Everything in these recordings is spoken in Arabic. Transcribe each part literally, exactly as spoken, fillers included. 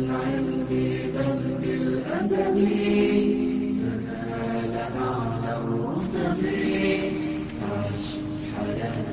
بالعلم بل بالأدب تنال أعلى الرتب. عش حياة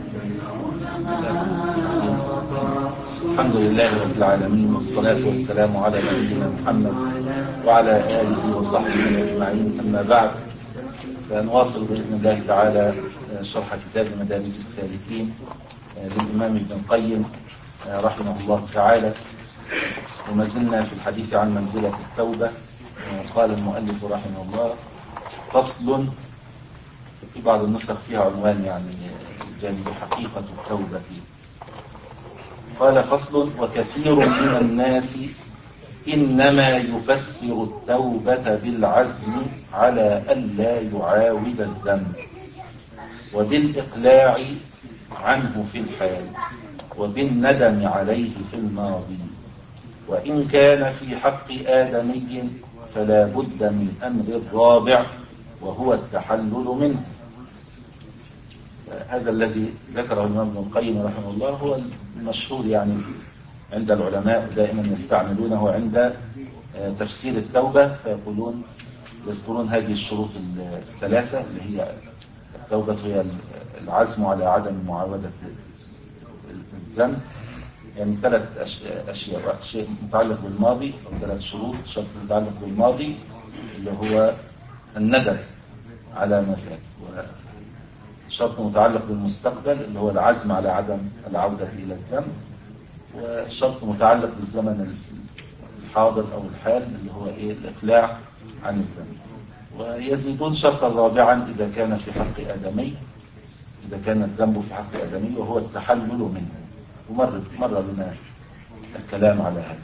العلماء. الحمد لله رب العالمين، والصلاة والسلام على نبينا محمد وعلى آله وصحبه أجمعين. أما بعد، فنواصل بإذن الله تعالى شرح كتاب مدارج السالكين للإمام ابن القيم رحمه الله تعالى، وما زلنا في الحديث عن منزلة التوبة. قال المؤلف رحمه الله: فصل. في بعض النسخ فيها عنوان يعني جانب حقيقة التوبة. قال: فصل. وكثير من الناس إنما يفسر التوبة بالعزم على ألا يعاود الذنب، وبالإقلاع عنه في الحال، وبالندم عليه في الماضي. وإن كان في حق آدمي فلا بد من أمر رابع، وهو التحلل منه. هذا الذي ذكره الإمام ابن القيم رحمه الله هو المشهور يعني عند العلماء، دائما يستعملونه عند تفسير التوبة، فيقولون يذكرون هذه الشروط الثلاثة اللي هي التوبة هي العزم على عدم معاودة الذنب، يعني ثلاث أشياء: شيء متعلق بالماضي أو ثلاث شروط. شرط متعلق بالماضي اللي هو الندم على ما فات، وشرط متعلق بالمستقبل اللي هو العزم على عدم العودة إلى الذنب، وشرط متعلق بالزمن الحاضر أو الحال اللي هو إيه الإقلاع عن الذنب. ويزيدون شرطا رابعا إذا كان في حق آدمي، إذا كان الذنب في حق آدمي، وهو التحلل منه. ومر مر بنا الكلام على هذا.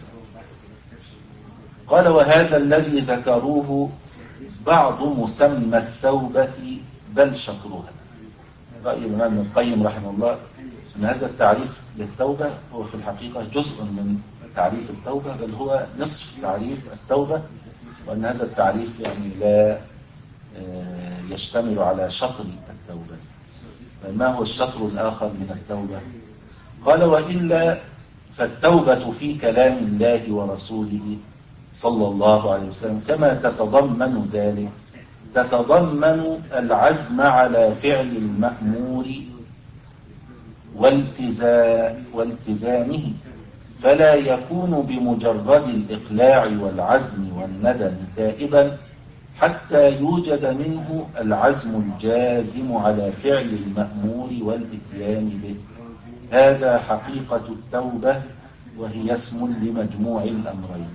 قال: وهذا الذي ذكروه بعض مسمى التوبة بل شطرها. رأي الإمام ابن القيم رحمه الله أن هذا التعريف للتوبة هو في الحقيقة جزء من تعريف التوبة، بل هو نصف تعريف التوبة، وأن هذا التعريف يعني لا يشتمل على شطر التوبة. ما هو الشطر الآخر من التوبة؟ قال: وإلا فالتوبة في كلام الله ورسوله صلى الله عليه وسلم كما تتضمن ذلك تتضمن العزم على فعل المأمور والتزامه، فلا يكون بمجرد الإقلاع والعزم والندم تائبا حتى يوجد منه العزم الجازم على فعل المأمور والإتيان به. هذا حقيقة التوبة، وهي اسم لمجموع الأمرين.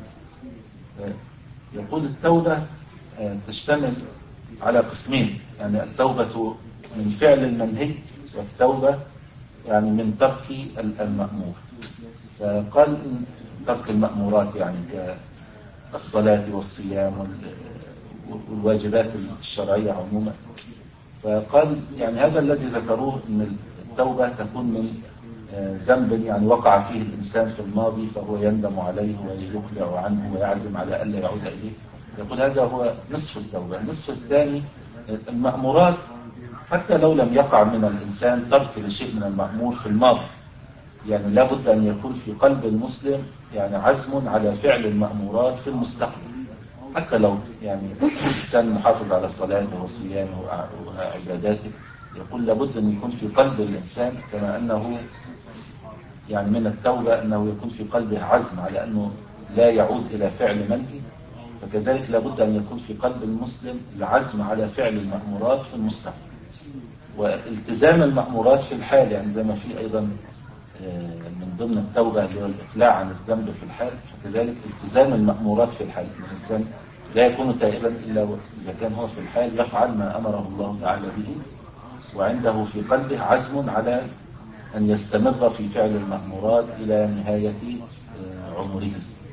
يقول التوبة تشتمل على قسمين، يعني التوبة من فعل المنهي، والتوبة يعني من ترك المأمور. فقال ترك المأمورات يعني كالصلاة والصيام والواجبات الشرعية عموما. فقال يعني هذا الذي ذكروه أن التوبة تكون من ذنب يعني وقع فيه الإنسان في الماضي فهو يندم عليه ويقلع عنه ويعزم على ألا يعود إليه. يقول هذا هو نصف التوبة. النصف الثاني المأمورات، حتى لو لم يقع من الإنسان ترك لشيء من المأمور في الماضي، يعني لابد أن يكون في قلب المسلم يعني عزم على فعل المأمورات في المستقبل. حتى لو يعني الإنسان محافظ على صلاته وصيامه وعباداته، يقول لابد أن يكون في قلب الإنسان كما أنه يعني من التوبة أنه يكون في قلبه عزم على أنه لا يعود إلى فعل منهي، فكذلك لابد أن يكون في قلب المسلم العزم على فعل المأمورات في المستقبل، والتزام المأمورات في الحال. يعني زي ما في أيضا من ضمن التوبة اللي هو الإقلاع عن الذنب في الحال، فكذلك التزام المأمورات في الحال. الإنسان لا يكون تائبا إلا إذا كان هو في الحال يفعل ما أمره الله تعالى به، وعنده في قلبه عزم على أن يستمر في فعل المأمورات إلى نهاية عمره.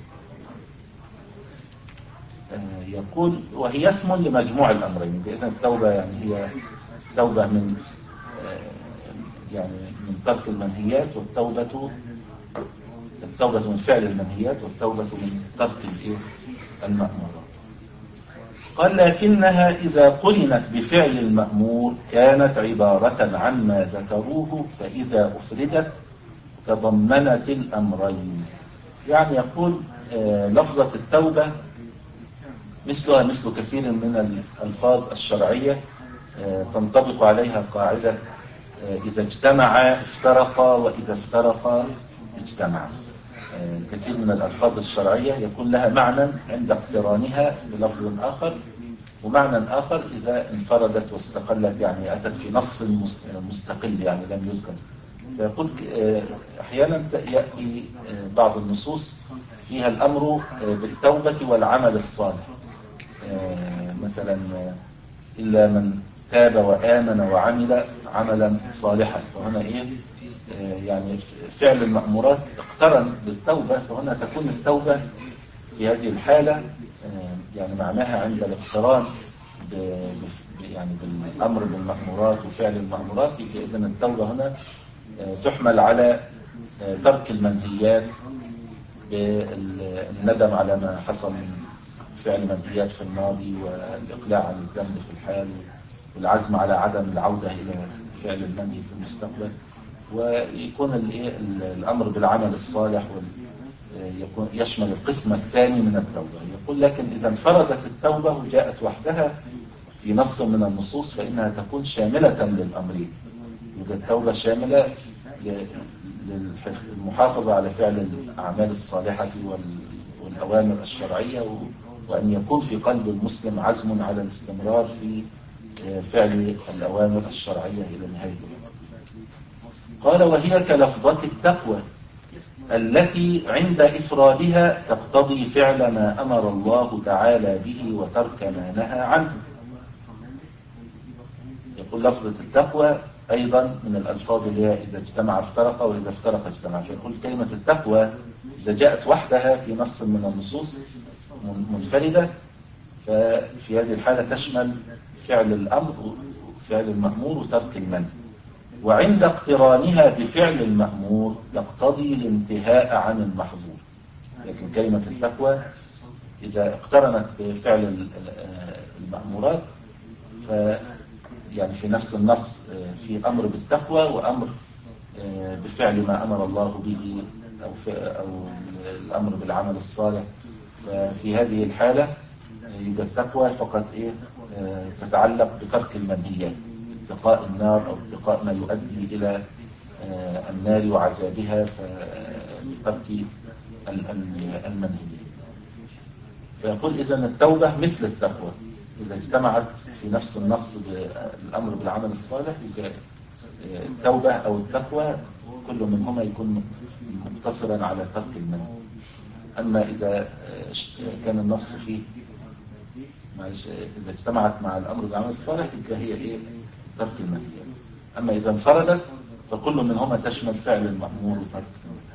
يقول وهي اسم لمجموع الأمرين، بإذن التوبة يعني هي توبة من يعني من ترك المنهيات، والتوبة التوبة من فعل المنهيات، والتوبة من ترك المأمورات. قال: لكنها إذا قرنت بفعل المأمور كانت عبارة عن ما ذكروه، فإذا أفردت تضمنت الأمرين. يعني يقول آه لفظة التوبة مثلها مثل كثير من الألفاظ الشرعية آه تنطبق عليها قاعدة آه إذا اجتمع افترقا وإذا افترقا اجتمعا. آه كثير من الألفاظ الشرعية يكون لها معنى عند اقترانها بلفظ آخر، ومعنى آخر إذا انفردت واستقلت، يعني أتت في نص مستقل يعني لم يذكر. فيقول أحيانا يأتي بعض النصوص فيها الأمر بالتوبة والعمل الصالح، مثلا إلا من تاب وآمن وعمل عملا صالحا، فهنا إيه يعني فعل المأمورات اقترن بالتوبة، فهنا تكون التوبة في هذه الحالة يعني معناها عند الاقتران يعني بالأمر بالمأمورات وفعل المأمورات، إذن التوبة هنا تحمل على ترك المنهيات بالندم على ما حصل من فعل منهيات في الماضي والإقلاع عن الذنب في الحال والعزم على عدم العودة إلى فعل المنهي في المستقبل، ويكون الأمر بالعمل الصالح يكون يشمل القسم الثاني من التوبة. يقول لكن إذا انفردت التوبة وجاءت وحدها في نص من النصوص فإنها تكون شاملة للأمرين. يبقى التوبة شاملة للمحافظة على فعل الأعمال الصالحة والأوامر الشرعية، وأن يكون في قلب المسلم عزم على الاستمرار في فعل الأوامر الشرعية إلى نهاية الوقت. قال وهي كلفظة التقوى التي عند إفرادها تقتضي فعل ما أمر الله تعالى به وترك ما نهى عنه. يقول لفظة التقوى أيضا من الألفاظ اللي هي إذا اجتمع افترق وإذا افترق اجتمع. فيقول كلمة التقوى إذا جاءت وحدها في نص من النصوص منفردة ففي هذه الحالة تشمل فعل الأمر وفعل المأمور وترك المنهي، وعند اقترانها بفعل المأمور تقتضي الانتهاء عن المحظور. لكن كلمة التقوى إذا اقترنت بفعل المأمورات ف يعني في نفس النص في أمر بالتقوى وأمر بفعل ما أمر الله به أو, أو الأمر بالعمل الصالح، ففي هذه الحالة يبقى التقوى فقط إيه تتعلق بترك المنهيات، اتقاء النار أو اتقاء ما يؤدي إلى النار وعذابها فترك المنهيات. فيقول إذن التوبة مثل التقوى إذا اجتمعت في نفس النص بالأمر بالعمل الصالح، يبقى التوبة أو التقوى كل منهما يكون مقتصرا على ترك المنهي. أما إذا كان النص فيه إذا اجتمعت مع الأمر بالعمل الصالح يبقى هي إيه ترك المنهي. أما إذا انفردت فكل منهما تشمل فعل المأمور وترك المنهي.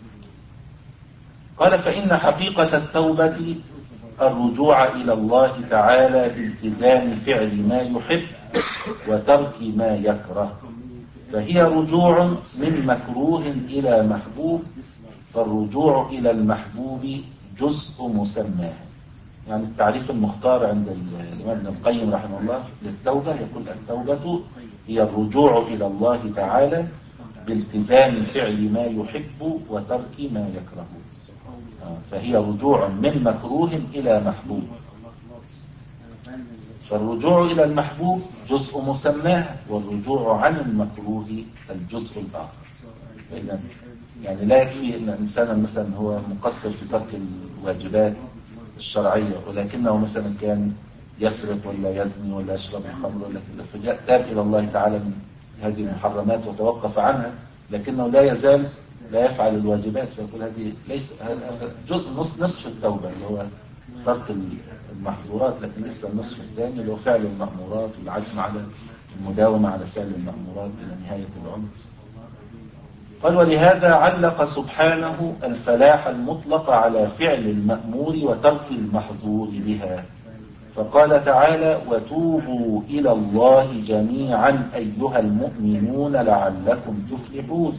قال فإن حقيقة التوبة الرجوع إلى الله تعالى بالتزام فعل ما يحب وترك ما يكره، فهي رجوع من مكروه إلى محبوب، فالرجوع إلى المحبوب جزء مسماه. يعني التعريف المختار عند الإمام ابن القيم رحمه الله للتوبة يقول التوبة هي الرجوع إلى الله تعالى بالتزام فعل ما يحب وترك ما يكره، فهي رجوع من مكروه إلى محبوب، فالرجوع إلى المحبوب جزء مسماه والرجوع عن المكروه الجزء الآخر. يعني لا يكفي أن إنسانا مثلا هو مقصر في ترك الواجبات الشرعية ولكنه مثلا كان يسرق ولا يزني ولا يشرب الخمر ولا كذا، فجاء تاب إلى الله تعالى من هذه المحرمات وتوقف عنها، لكنه لا يزال لا يفعل الواجبات، فيقول هذه ليس هذا جزء نصف التوبة اللي هو ترك المحظورات، لكن لسه النصف الثاني اللي هو فعل المأمورات والعزم على المداومة على فعل المأمورات إلى نهاية العمر. قال ولهذا علق سبحانه الفلاح المطلق على فعل المأمور وترك المحظور بها، فقال تعالى وتوبوا إلى الله جميعا أيها المؤمنون لعلكم تفلحون.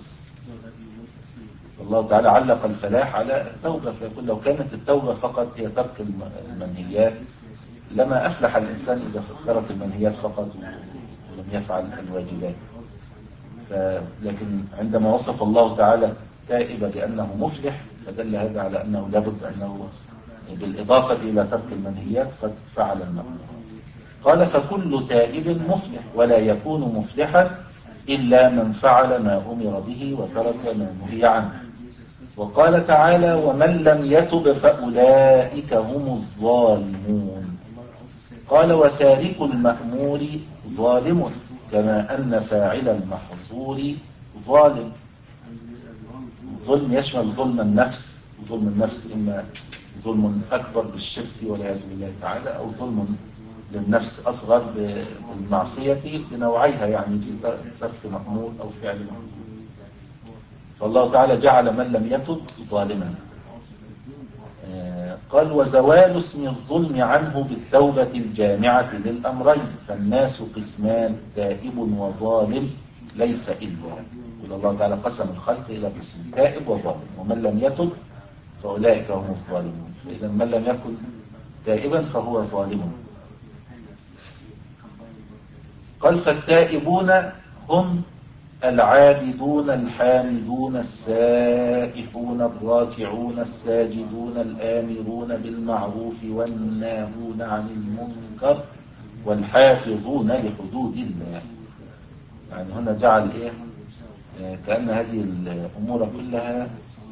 الله تعالى علق الفلاح على التوبة، فيقول لو كانت التوبة فقط هي ترك المنهيات لما أفلح الإنسان إذا ترك المنهيات فقط ولم يفعل الواجبات. لكن عندما وصف الله تعالى التائب بأنه مفلح فدل هذا على أنه لابد أنه بالإضافة إلى ترك المنهيات قد فعل المأمور. قال فكل تائب مفلح ولا يكون مفلحا إلا من فعل ما أمر به وترك ما نهي عنه. وقال تعالى ومن لم يتب فأولئك هم الظالمون. قال وتارك المأمور ظالم كما أن فاعل المحظور ظالم. الظلم يشمل ظلم النفس، ظلم النفس إما ظلم أكبر بالشرك والعياذ بالله تعالى، أو ظلم للنفس أصغر بالمعصية بنوعيها، يعني بترك مأمور أو فعل مأمور. فالله تعالى جعل من لم يتب ظالما. قال وزوال اسم الظلم عنه بالتوبة الجامعة للأمرين، فالناس قسمان تائب وظالم ليس إلا. يقول الله تعالى قسم الخلق إلى قسم تائب وظالم، ومن لم يتب فأولئك هم الظالمون. فإذا من لم يكن تائبا فهو ظالم. قال فالتائبون هم العابدون الحامدون السائحون الراكعون الساجدون الآمرون بالمعروف والناهون عن المنكر والحافظون لحدود الله. يعني هنا جعل إيه؟ كأن هذه الأمور كلها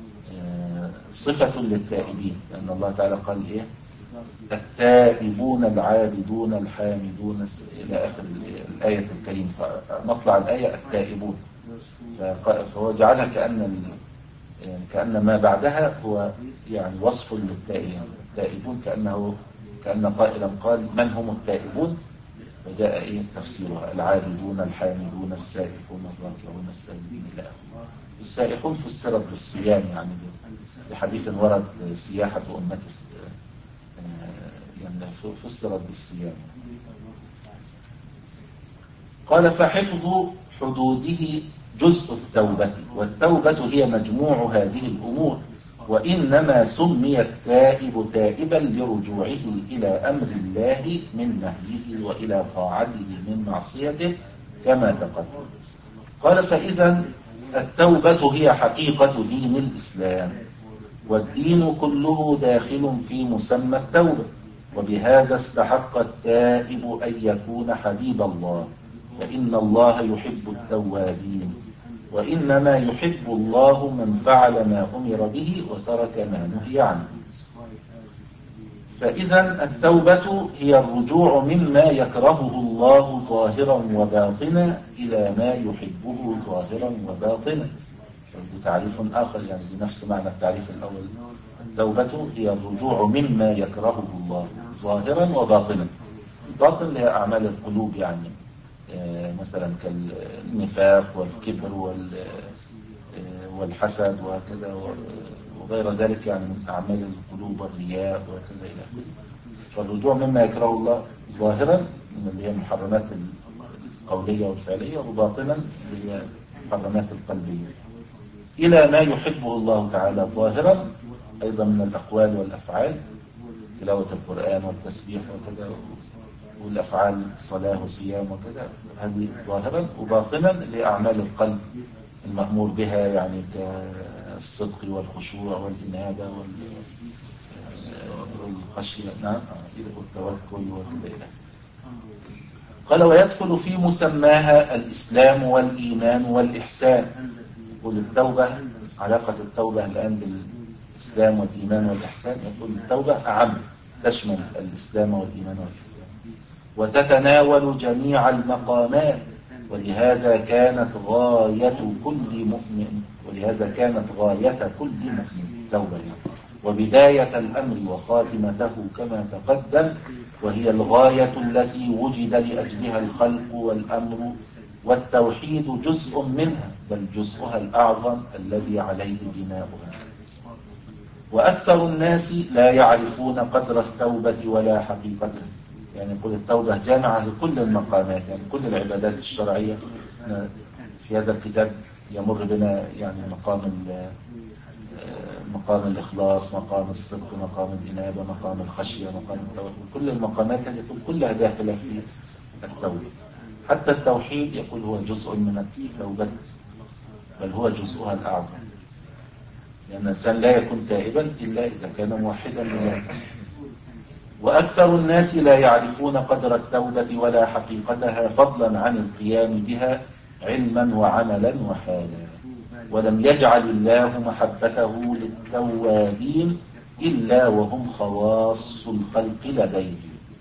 صفة للتائبين، لأن الله تعالى قال إيه؟ التائبون العابدون الحامدون إلى آخر الآية الكريمة. مطلع الآية التائبون، فهو جعلها كأن كأن ما بعدها هو يعني وصف للتائبين. التائبون كأنه كأن قائلا قال من هم التائبون، وجاء إيه تفسيرها العابدون الحامدون السائحون الراكعون الساجدون إلى آخره. السائحون فسرت بالصيام، يعني بحديث ورد سياحة أمة يعني فسرت بالصيام. قال فحفظ حدوده جزء التوبة، والتوبة هي مجموع هذه الأمور، وإنما سمي التائب تائبا لرجوعه إلى أمر الله من نهيه وإلى طاعته من معصيته كما تقدم. قال فإذا التوبة هي حقيقة دين الإسلام، والدين كله داخل في مسمى التوبة، وبهذا استحق التائب أن يكون حبيب الله، فإن الله يحب التوابين، وإنما يحب الله من فعل ما أمر به وترك ما نهي عنه. فإذا التوبة هي الرجوع مما يكرهه الله ظاهرا وباطنا إلى ما يحبه ظاهرا وباطنا. تعريف آخر يعني بنفس معنى التعريف الأول. التوبة هي الرجوع مما يكرهه الله ظاهرا وباطنا. الباطن اللي هي أعمال القلوب، يعني مثلا كالنفاق والكبر والحسد وكذا وغير ذلك، يعني من أعمال القلوب والرياء وكذا إلى آخره. فالرجوع مما يكره الله ظاهرا من اللي هي المحرمات القولية والفعلية، وباطنا اللي هي المحرمات القلبية، إلى ما يحبه الله تعالى ظاهرا أيضا من الأقوال والأفعال، تلاوة القرآن والتسبيح وكذا، والأفعال الصلاة والصيام وكذا، هذه ظاهرا. وباطنا لأعمال القلب المأمور بها، يعني كالصدق والخشوع والإنابة والخشية، نعم، والتوكل وكذا. قال ويدخل في مسماها الإسلام والإيمان والإحسان. يقول التوبة، علاقة التوبة الآن بالإسلام والإيمان والإحسان، يقول التوبة أعم، تشمل الإسلام والإيمان والإحسان، وتتناول جميع المقامات، ولهذا كانت غاية كل مؤمن ولهذا كانت غاية كل مؤمن التوبة، وبداية الأمر وخاتمته كما تقدم، وهي الغاية التي وجد لأجلها الخلق والأمر، والتوحيد جزء منها، بل جزءها الأعظم الذي عليه بناؤها. وأكثر الناس لا يعرفون قدر التوبة ولا حقيقتها. يعني يقول التوبة جامعة لكل المقامات، يعني كل العبادات الشرعية. في هذا الكتاب يمر بنا يعني مقام مقام الإخلاص، مقام الصدق، مقام الإنابة، مقام الخشية، مقام التوكل. كل المقامات هذه كلها داخلة في التوبة. حتى التوحيد يقول هو جزء من التوبة، بل هو جزءها الأعظم. لأن الإنسان لا يكون تائبا إلا إذا كان موحدا لله. وأكثر الناس لا يعرفون قدر التوبة ولا حقيقتها فضلا عن القيام بها علما وعملا وحالا، ولم يجعل الله محبته للتوابين إلا وهم خواص الخلق لديه.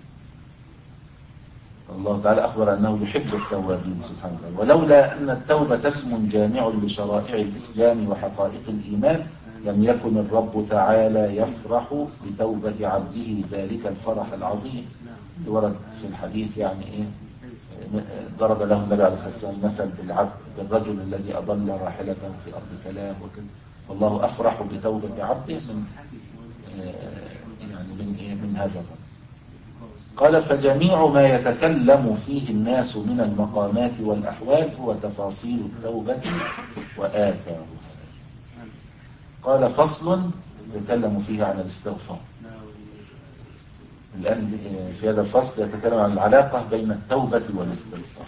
الله تعالى أخبر أنه يحب التوابين سبحانه وتعالى. ولولا أن التوبة اسم جامع لشرائع الإسلام وحقائق الإيمان لم يكن الرب تعالى يفرح بتوبة عبده ذلك الفرح العظيم. ورد في الحديث يعني إيه، ضرب له النبي عليه الصلاة والسلام مثل بالعبد بالرجل الذي أضل راحلته في أرض سلام وكذا، والله أفرح بتوبة عبده من يعني من إيه من هذا الرجل. قال فجميع ما يتكلم فيه الناس من المقامات والأحوال هو تفاصيل التوبة وآثارها. قال فصل يتكلم فيه عن الاستغفار. الآن في هذا الفصل يتكلم عن العلاقة بين التوبة والاستغفار.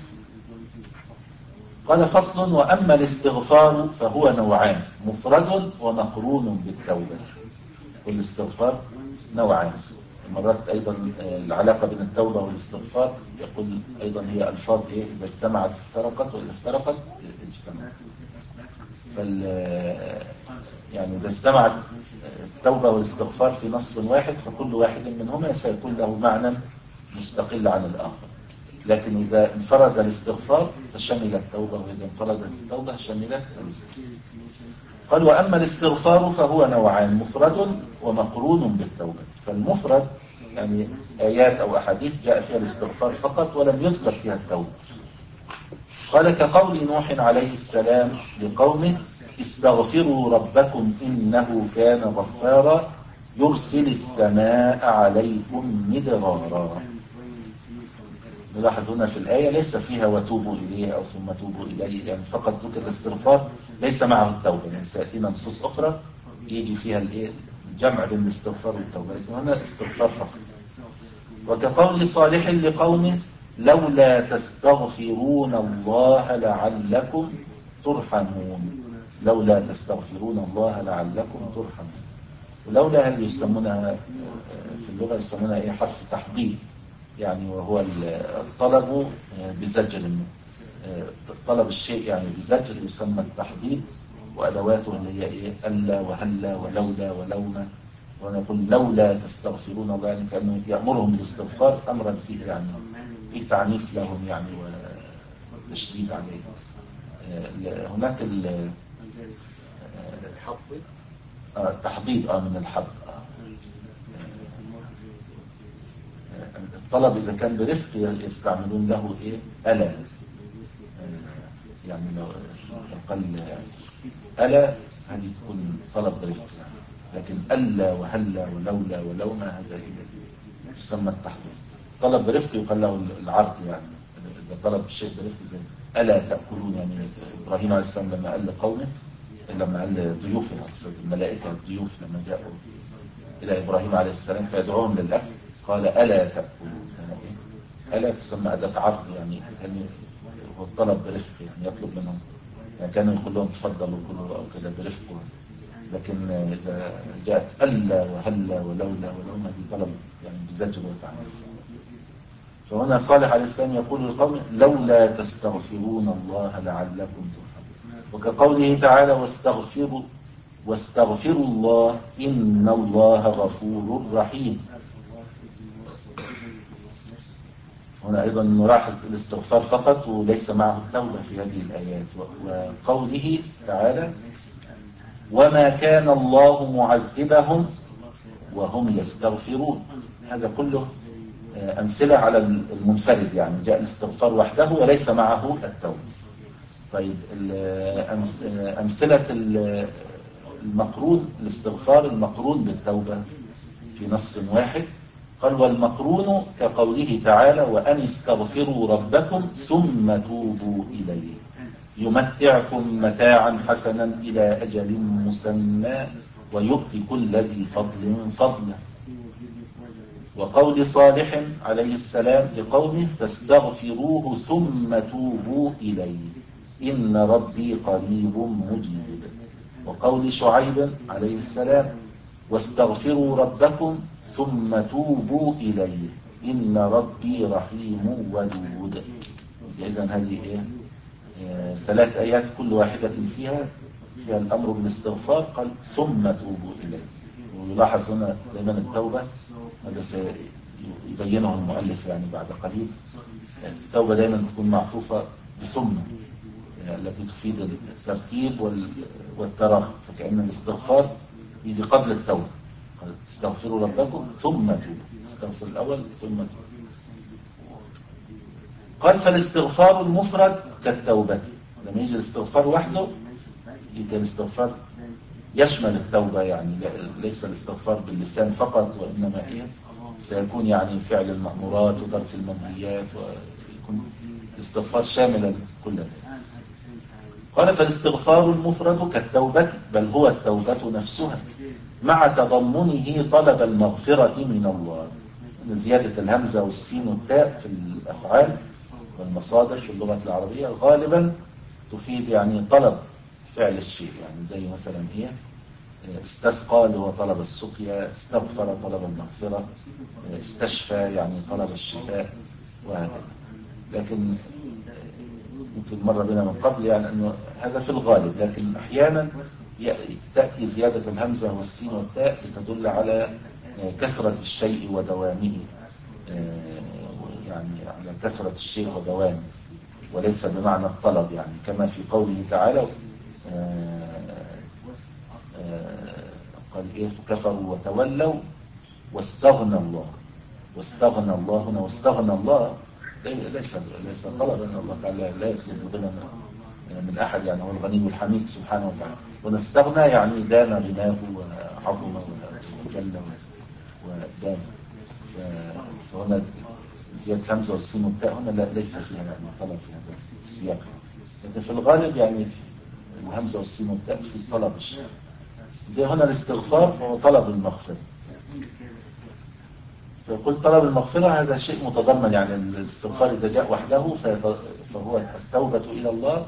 قال فصل وأما الاستغفار فهو نوعان مفرد ومقرون بالتوبة. والاستغفار نوعان. مرات أيضا العلاقة بين التوبة والاستغفار يقول أيضا هي ألفاظ إيه إذا اجتمعت افترقت وإذا افترقت اجتمعت. فال يعني إذا اجتمعت التوبة والاستغفار في نص واحد فكل واحد منهما سيكون له معنى مستقل عن الآخر. لكن إذا انفرد الاستغفار فشمل التوبة، وإذا انفردت التوبة شملت الاستغفار. قال وأما الاستغفار فهو نوعان مفرد ومقرون بالتوبة. فالمفرد يعني آيات أو أحاديث جاء فيها الاستغفار فقط ولم يذكر فيها التوبة. قال كقول نوح عليه السلام لقومه استغفروا ربكم إنه كان غفارا يرسل السماء عليكم مدرارا. نلاحظ هنا في الآية ليس فيها وتوبوا إليه أو ثم توبوا إليه، يعني فقط ذكر الاستغفار ليس معه التوبة. يعني سيأتينا نصوص أخرى يجي فيها الإيه الجمع بين الاستغفار والتوبة، ليس هنا استغفار فقط. وكقول صالح لقومه لولا تستغفرون الله لعلكم ترحمون. لولا تستغفرون الله لعلكم ترحمون. ولولا هذه يسمونها في اللغة يسمونها إيه حرف تحضير، يعني وهو الطلب بزجر. طلب الشيء يعني بزجر يسمى التحضير، وأدواته اللي هي إيه ألا وهلا ولولا ولوما. ونقول لولا تستغفرون الله يعني كأنه يأمرهم بالاستغفار أمرا فيه يعني فيه تعنيف لهم يعني وتشديد عليهم. هناك التحضير آه من الحض. الطلب إذا كان برفق يستعملون له إيه ألا، يعني لو قال ألا هذه تكون طلب برفق يعني. لكن ألا وهلا ولولا ولوما هذا يسمى التحضير. طلب برفق يقال له العرض، يعني إذا طلب الشيء برفق زي ألا تأكلون. يعني إبراهيم عليه السلام لما قال لقومه لما قال ضيوفه الملائكة الضيوف لما جاءوا إلى إبراهيم عليه السلام فيدعوهم للأكل قال ألا تأكلون. ألا تسمى أداة عرض، يعني كان هو الطلب برفق يعني يطلب منهم، يعني كانوا يقول لهم تفضلوا كلوا أو كذا برفق. لكن إذا جاءت ألا وهلا ولولا ولوما دي طلب يعني بزجر وتعنيف. فهنا صالح عليه السلام يقول للقوم لولا تستغفرون الله لعلكم ترحمون. وكقوله تعالى واستغفروا واستغفروا الله إن الله غفور رحيم. هنا أيضا نلاحظ الاستغفار فقط وليس معه التوبة في هذه الآيات. وقوله تعالى وما كان الله معذبهم وهم يستغفرون. هذا كله أمثلة على المنفرد، يعني جاء الاستغفار وحده وليس معه التوبة. طيب أمثلة المقرون الاستغفار المقرون بالتوبة في نص واحد قال والمقرون كقوله تعالى وأن استغفروا ربكم ثم توبوا إليه يمتعكم متاعا حسنا إلى أجل مسمى ويؤتي كل ذي فضل فضله. وقول صالح عليه السلام لقومه فاستغفروه ثم توبوا إليه إن ربي قريب مجيب. وقول شعيب عليه السلام واستغفروا ربكم ثم توبوا إليه إن ربي رحيم ودود. إذن هذه إيه؟ آه ثلاث آيات كل واحدة فيها فيها الأمر بالاستغفار، قال ثم توبوا إليه. ويلاحظ هنا دائما التوبة، هذا سيبينه المؤلف يعني بعد قليل، التوبة دائما تكون معطوفة بثم يعني التي تفيد الترتيب والتراخي، فكأن الاستغفار يجي قبل التوبة. قال استغفروا ربكم ثم توبوا، استغفر الأول ثم توبوا. قال فالاستغفار المفرد كالتوبة، لما يجي الاستغفار وحده يجي الاستغفار يشمل التوبة، يعني ليس الاستغفار باللسان فقط، وإنما إيه سيكون يعني فعل المأمورات وترك المنهيات، ويكون الاستغفار شاملا كل ذلك. قال فالاستغفار المفرد كالتوبة، بل هو التوبة نفسها مع تضمنه طلب المغفرة من الله. زيادة الهمزة والسين والتاء في الأفعال والمصادر في اللغة العربية غالبا تفيد يعني طلب فعل الشيء، يعني زي مثلا إيه استسقى اللي هو طلب السقيا، استغفر طلب المغفرة، استشفى يعني طلب الشفاء، وهكذا. لكن ممكن مر بنا من قبل يعني أنه هذا في الغالب، لكن أحيانا تأتي زيادة الهمزة والسين والتاء تدل على كثرة الشيء ودوامه، يعني على كثرة الشيء ودوامه، وليس بمعنى الطلب، يعني كما في قوله تعالى قال إيه كفروا وتولوا واستغنى الله. واستغنى الله هنا، واستغنى الله ليس ليس طلبا، الله تعالى لا يطلب غنى من أحد، يعني هو الغني الحميد سبحانه وتعالى. ونستغنى يعني دام غناه وعظم وجل ودام. فهنا زيادة همزة والسين والتاء هنا لا ليس فيها يعني طلب في هذا السياق، لكن في الغالب يعني الهمزة والسين والتاء في طلب الشيء. زي هنا الاستغفار فهو طلب المغفرة، فيقول طلب المغفرة هذا شيء متضمن، يعني الاستغفار إذا جاء وحده فهو التوبة إلى الله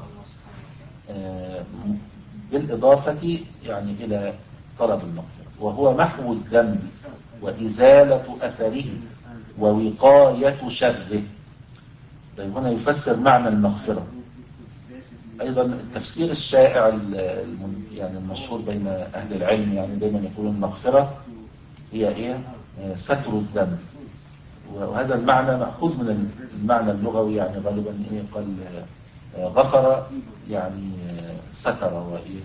بالإضافة يعني إلى طلب المغفرة، وهو محو الذنب وإزالة أثره ووقاية شره. طيب هنا يفسر معنى المغفرة أيضا. التفسير الشائع يعني المشهور بين أهل العلم يعني دائما يقولون المغفرة هي إيه ستر الذنب، وهذا المعنى مأخوذ من المعنى اللغوي، يعني غالبا إيه قال غفر يعني ستر، وإيه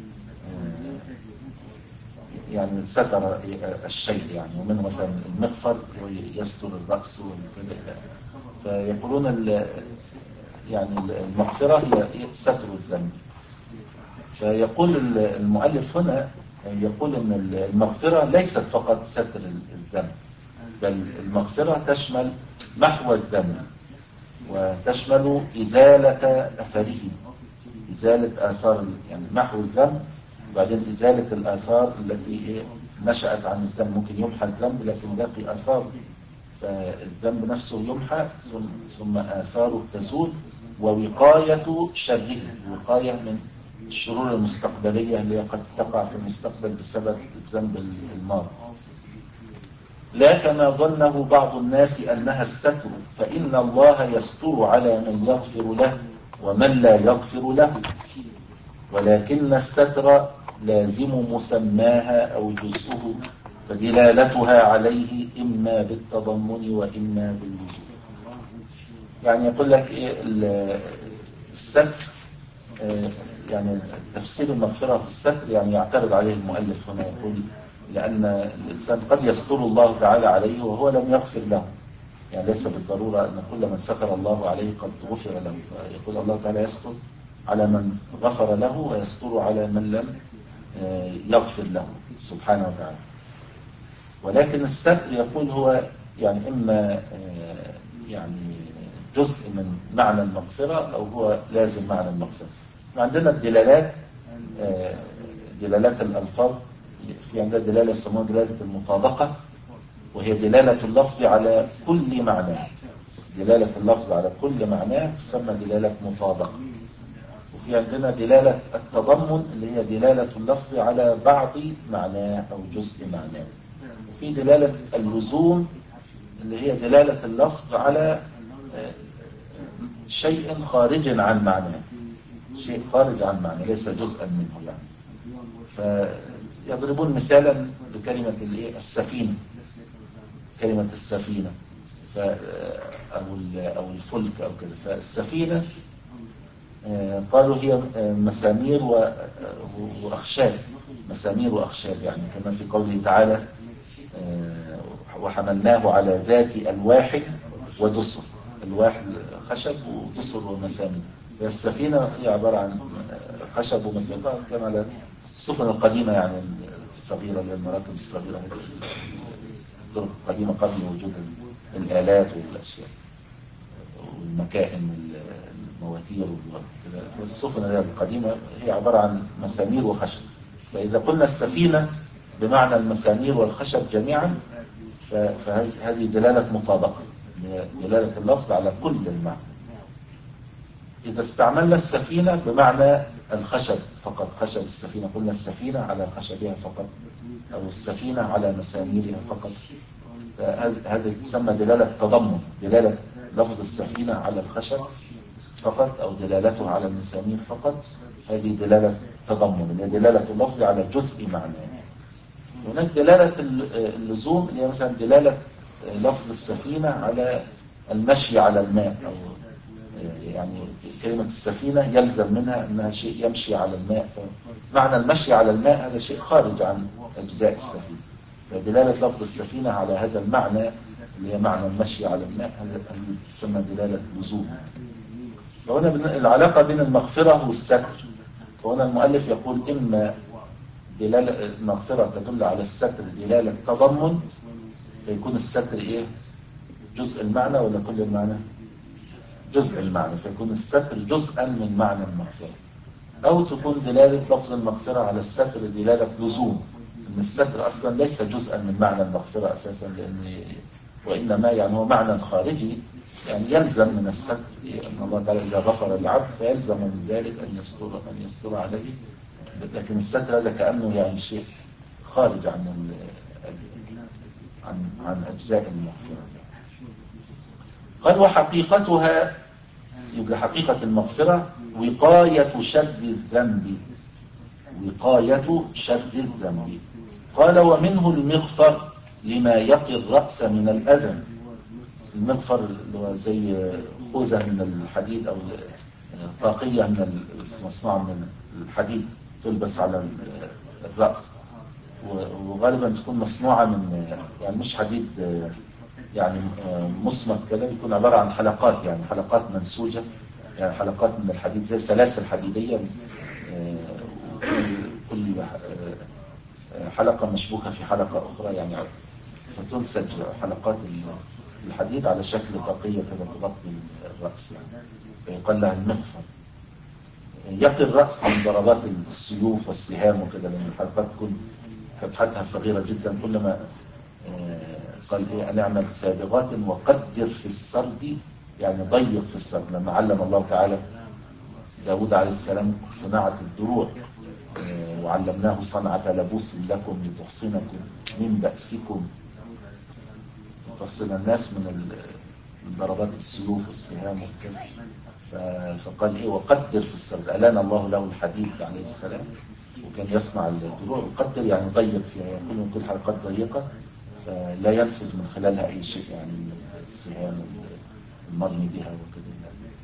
يعني ستر الشيء يعني، ومنه مثلا المغفر يستر الرأس وكذا. فيقولون يعني المغفرة هي ستر الذنب. فيقول المؤلف هنا يقول ان المغفرة ليست فقط ستر الذنب، بل المغفرة تشمل محو الذنب وتشمل إزالة أثره، إزالة آثار يعني محو الذنب، وبعدين إزالة الآثار التي نشأت عن الذنب. ممكن يمحى الذنب لكن باقي آثار، فالذنب نفسه يمحى ثم آثاره تزول، ووقاية شره، وقاية من الشرور المستقبلية اللي قد تقع في المستقبل بسبب الذنب الماضي. لا كما ظنه بعض الناس أنها الستر، فإن الله يستر على من يغفر له ومن لا يغفر له، ولكن الستر لازم مسماها أو جزءه، فدلالتها عليه إما بالتضمن وإما بالوجود. يعني يقول لك إيه الستر، يعني تفسير المغفرة في الستر يعني يعترض عليه المؤلف هنا، يقول لأن الإنسان قد يستر الله تعالى عليه وهو لم يغفر له، يعني ليس بالضرورة أن كل من ستر الله عليه قد غفر له. فيقول الله تعالى يستر على من غفر له ويستر على من لم يغفر له سبحانه وتعالى. ولكن الستر يقول هو يعني إما يعني جزء من معنى المغفرة أو هو لازم معنى المغفرة. عندنا الدلالات، دلالات الألفاظ، في عندنا دلالة يسمونها دلالة المطابقة، وهي دلالة اللفظ على كل معنى. دلالة اللفظ على كل معنى تسمى دلالة مطابقة. وفي عندنا دلالة التضمن اللي هي دلالة اللفظ على بعض معناه أو جزء معناه. وفي دلالة اللزوم اللي هي دلالة اللفظ على شيء خارج عن معناه، شيء خارج عن معناه ليس جزءا منه يعني. فيضربون مثالا بكلمة الايه السفينة، كلمة السفينة ف أو أو الفلك أو كده. فالسفينة قالوا هي مسامير وأخشاب، مسامير وأخشاب يعني كما في قوله تعالى وحملناه على ذات ألواح ودسر، الواح خشب ودسر ومسامير. فالسفينة هي عبارة عن خشب ومسامير كما على السفن القديمة يعني الصغيرة اللي المراكب الصغيرة الطرق القديمة قبل وجود الآلات والأشياء والمكائن المواتير وكذا. السفن القديمة هي عبارة عن مسامير وخشب. فإذا قلنا السفينة بمعنى المسامير والخشب جميعا فهذه دلالة مطابقة، دلالة اللفظ على كل المعنى. إذا استعملنا السفينة بمعنى الخشب فقط، خشب السفينة، قلنا السفينة على خشبها فقط أو السفينة على مساميرها فقط، هذه تسمى دلالة تضمن، دلالة لفظ السفينة على الخشب فقط أو دلالته على المسامير فقط، هذه دلالة تضمن، هي دلالة اللفظ على جزء معناه. هناك دلالة اللزوم اللي هي مثلا دلالة لفظ السفينة على المشي على الماء، أو يعني كلمة السفينة يلزم منها أنها شيء يمشي على الماء، فمعنى المشي على الماء هذا شيء خارج عن أجزاء السفينة. فدلالة لفظ السفينة على هذا المعنى اللي هي معنى المشي على الماء هذا تسمى دلالة لزوم. فهنا العلاقة بين المغفرة والستر، فهنا المؤلف يقول إما دلالة المغفرة تدل على الستر دلالة تضمن فيكون الستر إيه؟ جزء المعنى ولا كل المعنى؟ جزء المعنى، فيكون الستر جزءا من معنى المغفرة. أو تكون دلالة لفظ المغفرة على الستر دلالة لزوم، إن الستر أصلا ليس جزءا من معنى المغفرة أساسا، لأن وإنما يعني هو معنى خارجي، يعني يلزم من الستر أن الله تعالى إذا غفر العبد فيلزم من ذلك أن يستر أن يستر عليه، لكن الستر هذا كأنه يعني شيء خارج عن عن عن أجزاء المغفرة. قال وحقيقتها، يبقى حقيقة المغفرة وقاية شر الذنب، وقاية شر الذنب. قال ومنه المغفر لما يقي الرأس من الأذى. المغفر اللي هو زي خوذة من الحديد أو طاقية من مصنوعة من الحديد تلبس على الرأس، وغالبا تكون مصنوعة من يعني مش حديد يعني مصمت كده، يكون عبارة عن حلقات، يعني حلقات منسوجة، يعني حلقات من الحديد زي سلاسل حديدية، كل حلقة مشبوكة في حلقة أخرى، يعني فتنسج حلقات الحديد على شكل طاقية كده تغطي الرأس، يعني فيقال لها المغفر. يقي الرأس من ضربات السيوف والسهام وكده، لأن الحلقات تكون فتحتها صغيرة جدا. كلما قال إيه أن اعمل سابغات وقدر في السرد، يعني ضيق في السرد. لما علم الله تعالى داود عليه السلام صناعة الدروع وعلمناه صنعة لبوس لكم لتحصنكم من بأسكم، تحصن الناس من ضربات السيوف والسهام وكده. فقال إيه وقدر في السرد، ألان الله له الحديد عليه السلام وكان يصنع الدروع، وقدر يعني ضيق فيها، يكون كل حلقات ضيقة فلا ينفذ من خلالها أي شيء، يعني السهام المرمي بها وكده.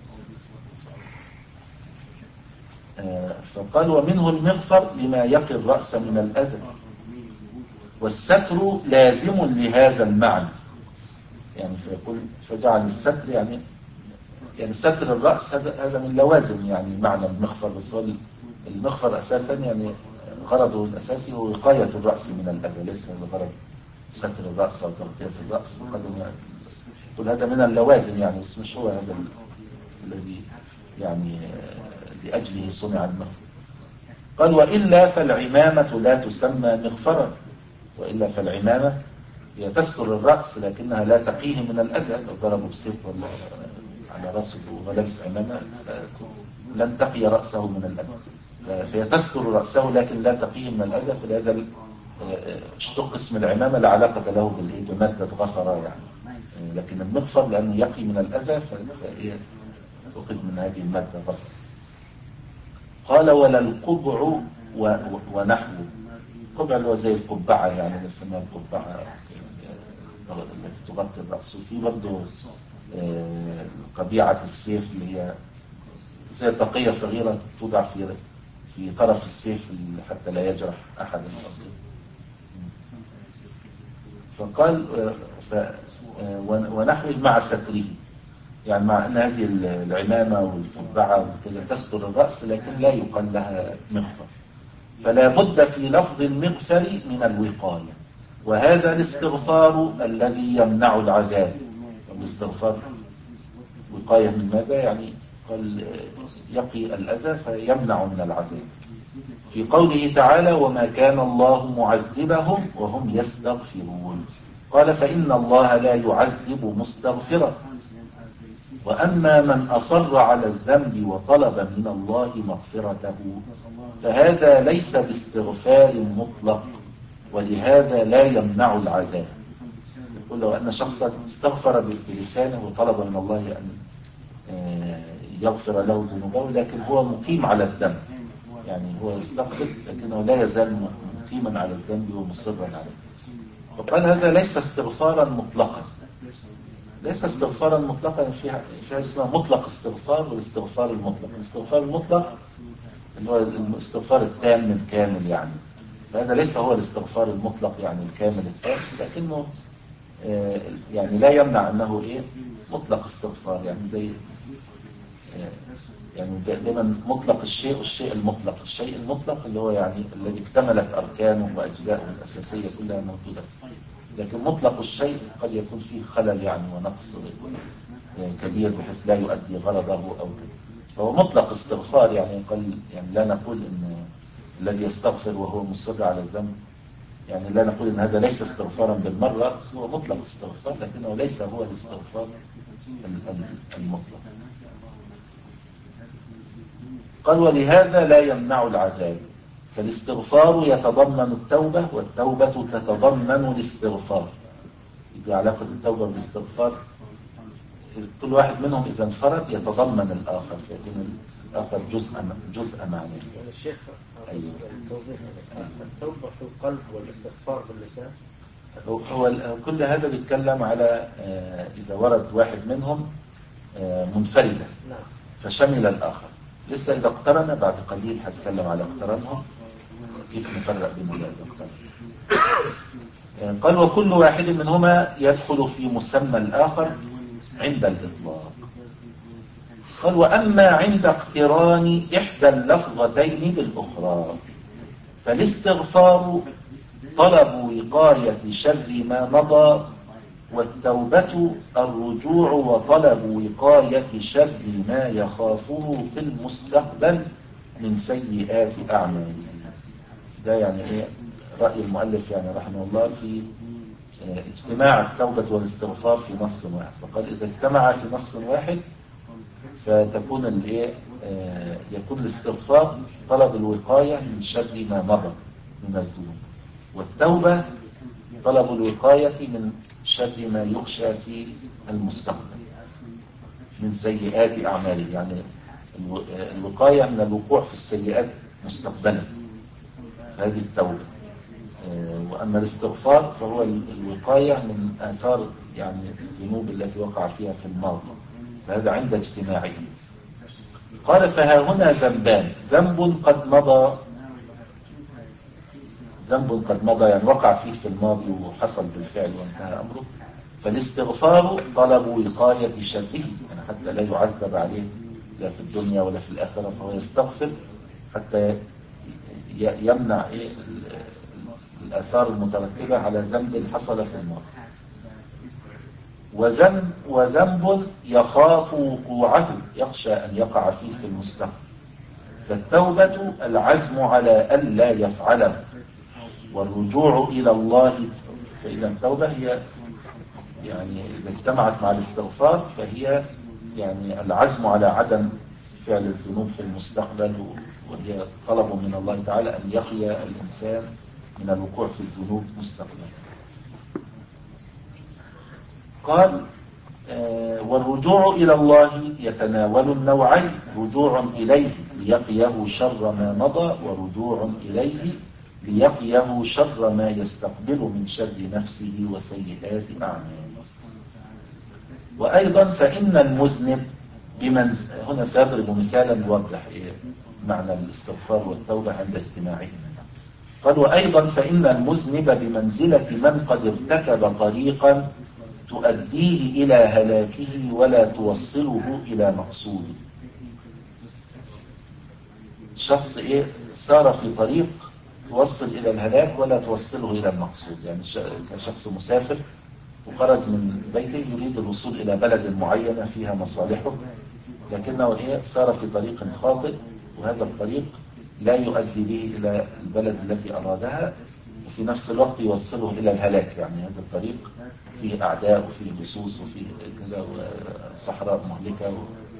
فقال ومنه المغفر لما يقي الرأس من الأذى، والستر لازم لهذا المعنى، يعني فيقول فجعل الستر يعني يعني ستر الرأس هذا هذا من لوازم يعني معنى المغفر. بس هو المغفر أساسا يعني غرضه الأساسي هو وقاية الرأس من الأذى، ليس الغرض ستر الرأس أو تغطية الرأس. يقول هذا من اللوازم يعني، بس مش هو هذا الذي يعني لأجله صنع المغفر. قال وإلا فالعمامة لا تسمى مغفرا، وإلا فالعمامة هي تستر الرأس لكنها لا تقيه من الأذى، لو ضربوا بسيف ولا على رأسه ولابس عمامة لن تقي رأسه من الأذى، فهي تستر رأسه لكن لا تقيه من الأذى. فلهذا اشتق اسم العمامة لا علاقة له بمادة غفر يعني، لكن المغفر لأنه يقي من الأذى فهي تؤخذ من هذه المادة غفر. قال ولا القبع ونحوه. القبع اللي هو زي القبعة يعني نسميها القبعة التي تغطي الرأس. وفي برضه قبيعة السيف اللي هي زي طاقية صغيرة توضع في في طرف السيف حتى لا يجرح أحد. فقال ونحوه مع ستره، يعني مع أن هذه العمامة والقبعة وكذا تستر الرأس لكن لا يقال لها مغفر. فلا بد في لفظ المغفر من الوقاية، وهذا الاستغفار الذي يمنع العذاب. الاستغفار وقاية من ماذا؟ يعني قال يقي الأذى فيمنع من العذاب. في قوله تعالى وما كان الله معذبهم وهم يستغفرون، قال فإن الله لا يعذب مستغفرا، وأما من أصر على الذنب وطلب من الله مغفرته فهذا ليس باستغفار مطلق، ولهذا لا يمنع العذاب. يقول لو أن شخصا استغفر بلسانه وطلب من الله أن يغفر له ذنوبه لكن هو مقيم على الذنب، يعني هو يستغفر لكنه لا يزال مقيما على الذنب ومصرا عليه، فقال هذا ليس استغفارا مطلقا. ليس استغفارا مطلقا، في حاجه اسمها مطلق استغفار والاستغفار المطلق. الاستغفار المطلق اللي هو الاستغفار التام الكامل يعني، فهذا ليس هو الاستغفار المطلق يعني الكامل التام، لكنه آه يعني لا يمنع انه ايه مطلق استغفار، يعني زي آه يعني دائما مطلق الشيء والشيء المطلق. الشيء المطلق اللي هو يعني الذي اكتملت اركانه واجزائه الاساسيه كلها موجوده، لكن مطلق الشيء قد يكون فيه خلل يعني ونقص كبير بحيث لا يؤدي غرضه او كده. فهو مطلق استغفار يعني قال يعني لا نقول ان الذي يستغفر وهو مصر على الذنب، يعني لا نقول ان هذا ليس استغفارا بالمره، هو مطلق استغفار لكنه ليس هو الاستغفار المطلق. قال ولهذا لا يمنع العذاب، فالاستغفار يتضمن التوبة والتوبة تتضمن الاستغفار. يبقى علاقة التوبة بالاستغفار كل واحد منهم إذا انفرد يتضمن الآخر، فيكون الآخر جزء جزء معناه. يعني الشيخ أيوه. توضيح التوبة في القلب والاستغفار باللسان. هو كل هذا بيتكلم على إذا ورد واحد منهم منفردا فشمل الآخر. لسه إذا اقترن بعد قليل هتكلم على اقترانهم كيف نفرق بين الاقتران. قال وكل واحد منهما يدخل في مسمى الآخر عند الإطلاق. قال وأما عند اقتران إحدى اللفظتين بالأخرى فالاستغفار طلب وقاية شر ما مضى، والتوبة الرجوع وطلب وقاية شر ما يخافه في المستقبل من سيئات أعماله. ده يعني ايه رأي المؤلف يعني رحمه الله في اجتماع التوبة والاستغفار في نص واحد. فقال إذا اجتمع في نص واحد فتكون الايه يكون الاستغفار طلب الوقاية من شر ما مضى من الذنوب، والتوبة طلب الوقاية من شر ما يخشى في المستقبل من سيئات أعماله، يعني الوقاية من الوقوع في السيئات مستقبلا، هذه التوبة. وأما الاستغفار فهو الوقاية من آثار يعني الذنوب التي وقع فيها في الماضي، فهذا عند اجتماعهم. قال فها هنا ذنبان، ذنب قد مضى ذنب قد مضى يعني وقع فيه في الماضي وحصل بالفعل وانتهى أمره، فالاستغفار طلب وقاية شره يعني حتى لا يعذب عليه لا في الدنيا ولا في الآخرة، فهو يستغفر حتى يمنع إيه الآثار المترتبة على ذنب حصل في الماضي. وذنب, وذنب يخاف وقوعه يخشى أن يقع فيه في المستقبل، فالتوبة العزم على ألا يفعله والرجوع إلى الله. فإذا التوبة هي يعني إذا اجتمعت مع الاستغفار فهي يعني العزم على عدم فعل الذنوب في المستقبل، وهي طلب من الله تعالى أن يقي الإنسان من الوقوع في الذنوب مستقبلا. قال آه والرجوع إلى الله يتناول النوعين: رجوع إليه ليقيه شر ما مضى، ورجوع إليه ليقيه شر ما يستقبل من شر نفسه وسيئات أعماله. وأيضا فإن المذنب بمنزل، هنا سيضرب مثالا يوضح معنى الاستغفار والتوبة عند اجتماعهما. قال وأيضا فإن المذنب بمنزلة من قد ارتكب طريقا تؤديه إلى هلاكه ولا توصله إلى مقصوده. شخص إيه سار في طريق توصل إلى الهلاك ولا توصله إلى المقصود، يعني كشخص مسافر وخرج من بيته يريد الوصول إلى بلد معينة فيها مصالحه، لكنه إيه سار في طريق خاطئ، وهذا الطريق لا يؤدي به إلى البلد التي أرادها، وفي نفس الوقت يوصله إلى الهلاك. يعني هذا الطريق فيه أعداء وفيه لصوص وفيه كذا وصحراء مهلكة،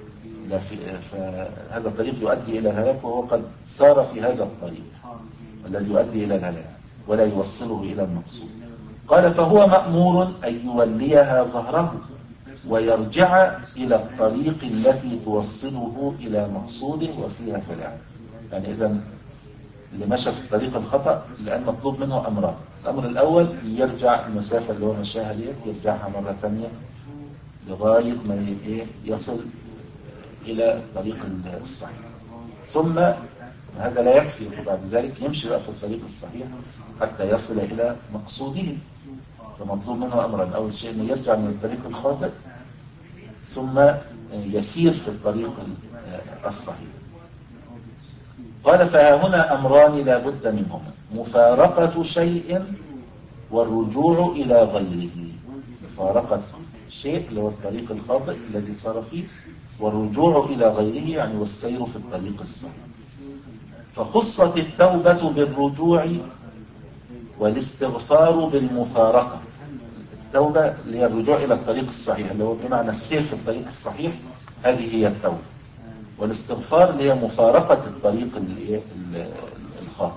فهذا الطريق يؤدي إلى الهلاك، وهو قد سار في هذا الطريق الذي يؤدي إلى الهلاك ولا يوصله إلى المقصود. قال فهو مأمور أن يوليها ظهره ويرجع إلى الطريق التي توصله إلى مقصوده وفيها فلاح. يعني إذن اللي مشى في الطريق الخطأ لأن مطلوب منه أمران: الأمر الأول يرجع المسافة اللي هو مشاها ديت يرجعها مرة ثانية لغاية ما يصل إلى الطريق الصحيح، ثم هذا لا يكفي، وبعد ذلك يمشي بقى في الطريق الصحيح حتى يصل إلى مقصوده. فمطلوب منه أمرا: أول شيء أنه يرجع من الطريق الخاطئ، ثم يسير في الطريق الصحيح. قال فها هنا أمران لا بد منهما: مفارقة شيء والرجوع إلى غيره. مفارقة شيء اللي هو الطريق الخاطئ الذي صار فيه، والرجوع إلى غيره يعني والسير في الطريق الصحيح. فخصت التوبة بالرجوع والاستغفار بالمفارقة. التوبة اللي هي الرجوع إلى الطريق الصحيح اللي هو بمعنى السير في الطريق الصحيح، هذه هي التوبة. والاستغفار اللي هي مفارقة الطريق الخاطئ.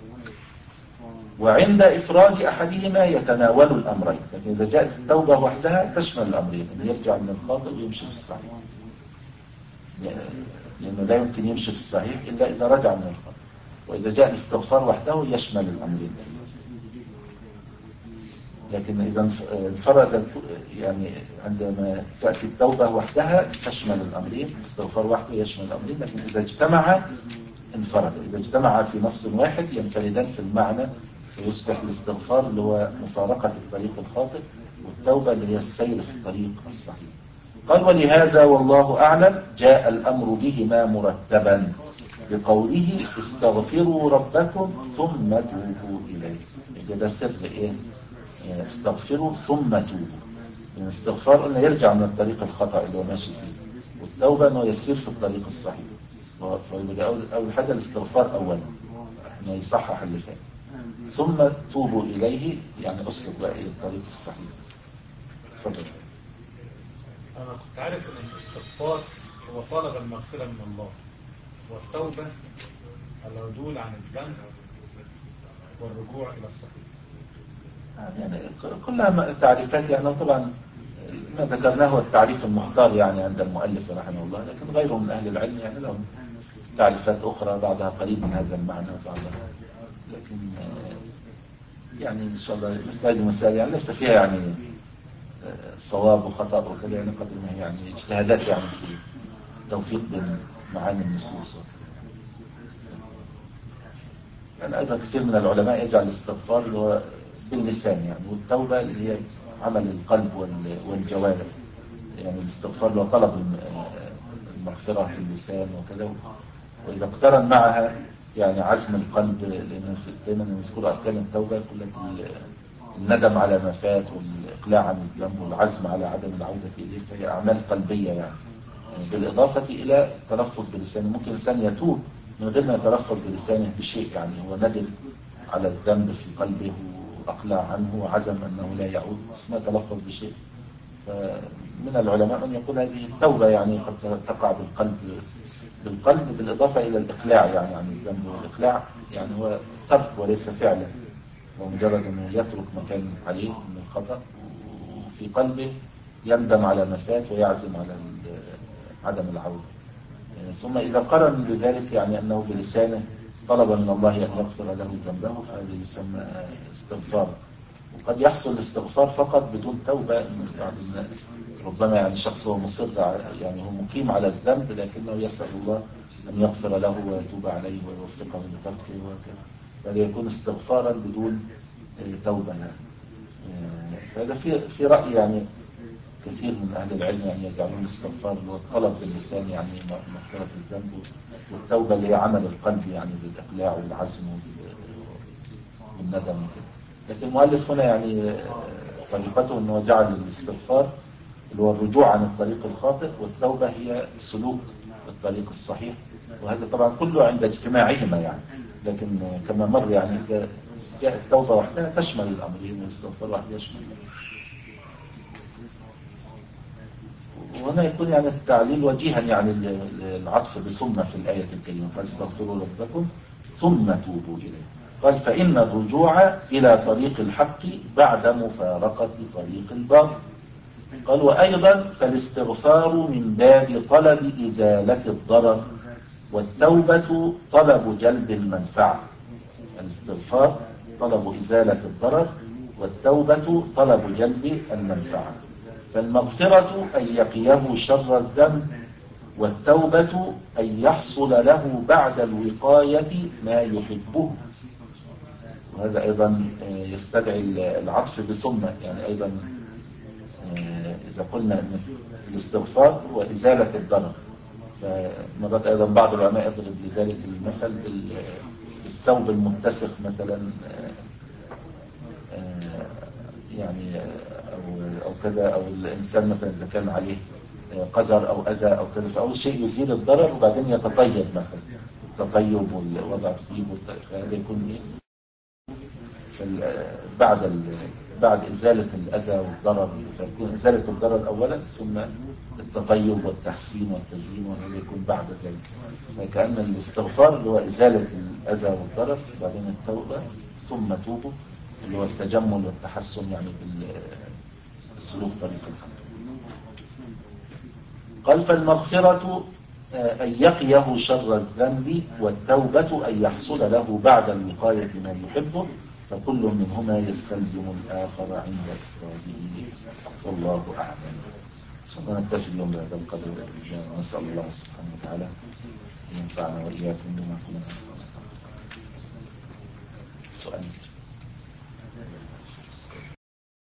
وعند إفراد أحدهما يتناول الأمرين، لكن إذا جاءت التوبة وحدها تشمل الأمرين: أن يرجع من الخاطئ ويمشي في الصحيح، لأنه لا يمكن يمشي في الصحيح إلا إذا رجع من الخاطئ. وإذا جاء الاستغفار وحده يشمل الأمرين. لكن إذا انفرد، يعني عندما تأتي التوبة وحدها تشمل الأمرين، الاستغفار وحده يشمل الأمرين. لكن إذا اجتمع انفرد، إذا اجتمع في نص واحد ينفردان في المعنى، فيصبح الاستغفار اللي هو مفارقة الطريق الخاطئ، والتوبة اللي هي السير في الطريق الصحيح. قال ولهذا والله أعلم جاء الأمر بهما مرتبا بقوله استغفروا ربكم ثم توبوا إليه. ده سر إيه؟ استغفروا ثم توبوا. الاستغفار قلنا يرجع من الطريق الخطأ اللي هو ماشي فيه، والتوبة أنه يسير في الطريق الصحيح. أول حاجة الاستغفار أولا أنه يصحح اللي فات، ثم توبوا إليه يعني أسلك بقى إلى الطريق الصحيح. تفضل. أنا كنت عارف أن الاستغفار هو طلب المغفرة من الله، والتوبة العدول عن الذنب والرجوع إلى الصحيح. يعني كلها تعريفات، يعني طبعا ما ذكرناه هو التعريف المختار يعني عند المؤلف رحمه الله، لكن غيره من أهل العلم يعني لهم تعريفات أخرى بعضها قريب من هذا المعنى وبعضها، لكن يعني إن شاء الله مثل هذه المسائل يعني ليس فيها يعني صواب وخطأ وكذا، يعني قدر ما هي يعني اجتهادات يعني في توفيق بين معاني النصوص وكذا. يعني أيضا كثير من العلماء يجعل الاستغفار اللي هو باللسان يعني، والتوبة اللي هي عمل القلب والجوارح. يعني الاستغفار اللي هو طلب المغفرة باللسان وكذا، وإذا اقترن معها يعني عزم القلب، لأن دائما نذكر أركان التوبة يقول لك الندم على ما فات والإقلاع عن الذنب والعزم على عدم العودة إليه، فهي أعمال قلبية يعني. يعني بالإضافة إلى التلفظ بلسانه. ممكن الإنسان يتوب من غير ما يتلفظ بلسانه بشيء، يعني هو ندم على الذنب في قلبه وأقلع عنه وعزم أنه لا يعود، بس ما تلفظ بشيء. من العلماء من يقول هذه التوبة يعني قد تقع بالقلب بالقلب بالإضافة إلى الإقلاع، يعني يعني الذنب والإقلاع يعني هو ترك وليس فعلا، ومجرد أنه يترك مكان عليه من الخطأ وفي قلبه يندم على ما فات ويعزم على عدم العودة. ثم إذا قرن بذلك يعني أنه بلسانه طلب من الله أن يغفر له ذنبه فهذا يسمى استغفار. وقد يحصل الاستغفار فقط بدون توبة، يعني ربما يعني شخص هو مصر يعني هو مقيم على الذنب لكنه يسأل الله أن يغفر له ويتوب عليه ويوفقه لتركه وكذا، بل يكون استغفارا بدون توبة. فهذا في في رأي يعني كثير من أهل العلم يعني يجعلون الاستغفار اللي هو الطلب باللسان يعني مغفرة الذنب، والتوبة اللي هي عمل القلب يعني بالإقلاع والعزم والندم وكده. لكن المؤلف هنا يعني طريقته أنه جعل الاستغفار اللي هو الرجوع عن الطريق الخاطئ، والتوبة هي سلوك الطريق الصحيح، وهذا طبعا كله عند اجتماعهما يعني. لكن كما مر يعني إذا جاء التوبة وحدها تشمل الأمرين والاستغفار وحده يشمل الأمرين. وهنا يكون يعني التعليل وجيها يعني العطف بثم في الآية الكريمة، فاستغفروا ربكم ثم توبوا إليه. قال فإن الرجوع إلى طريق الحق بعد مفارقة طريق الباطل. قال وأيضا فالاستغفار من باب طلب إزالة الضرر، والتوبة طلب جلب المنفعة. الاستغفار طلب إزالة الضرر، والتوبة طلب جلب المنفعة. فالمغفرة أن يقيه شر الذنب، والتوبة أن يحصل له بعد الوقاية ما يحبه. وهذا أيضا يستدعي العطف بثم، يعني أيضا إذا قلنا أن الاستغفار هو إزالة الضرر، فمرات أيضا بعض العلماء يضرب لذلك المثل بالثوب المتسخ مثلا، يعني أو, أو كذا، أو الإنسان مثلا إذا كان عليه قذر أو أذى أو كذا، فأول شيء يزيل الضرر وبعدين يتطيب مثلا التطيب والوضع الطيب، فهذا يكون إيه بعد بعد إزالة الأذى والضرر، فيكون إزالة الضرر أولا ثم التطيب والتحسين والتزيين، وهذا يكون بعد ذلك. فكأن الاستغفار اللي هو إزالة الأذى والضرر، وبعدين التوبة ثم توبوا اللي هو التجمل والتحسن يعني بالسلوك طريق الحق. قال فالمغفرة أن يقيه شر الذنب، والتوبة أن يحصل له بعد الوقاية ما يحبه، فكل منهما يستلزم الآخر عند إفراده. والله أعلم. ونكتفي اليوم بهذا القدر، ونسأل الله سبحانه وتعالى أن ينفعنا وإياكم بما كنا نسمع. سؤال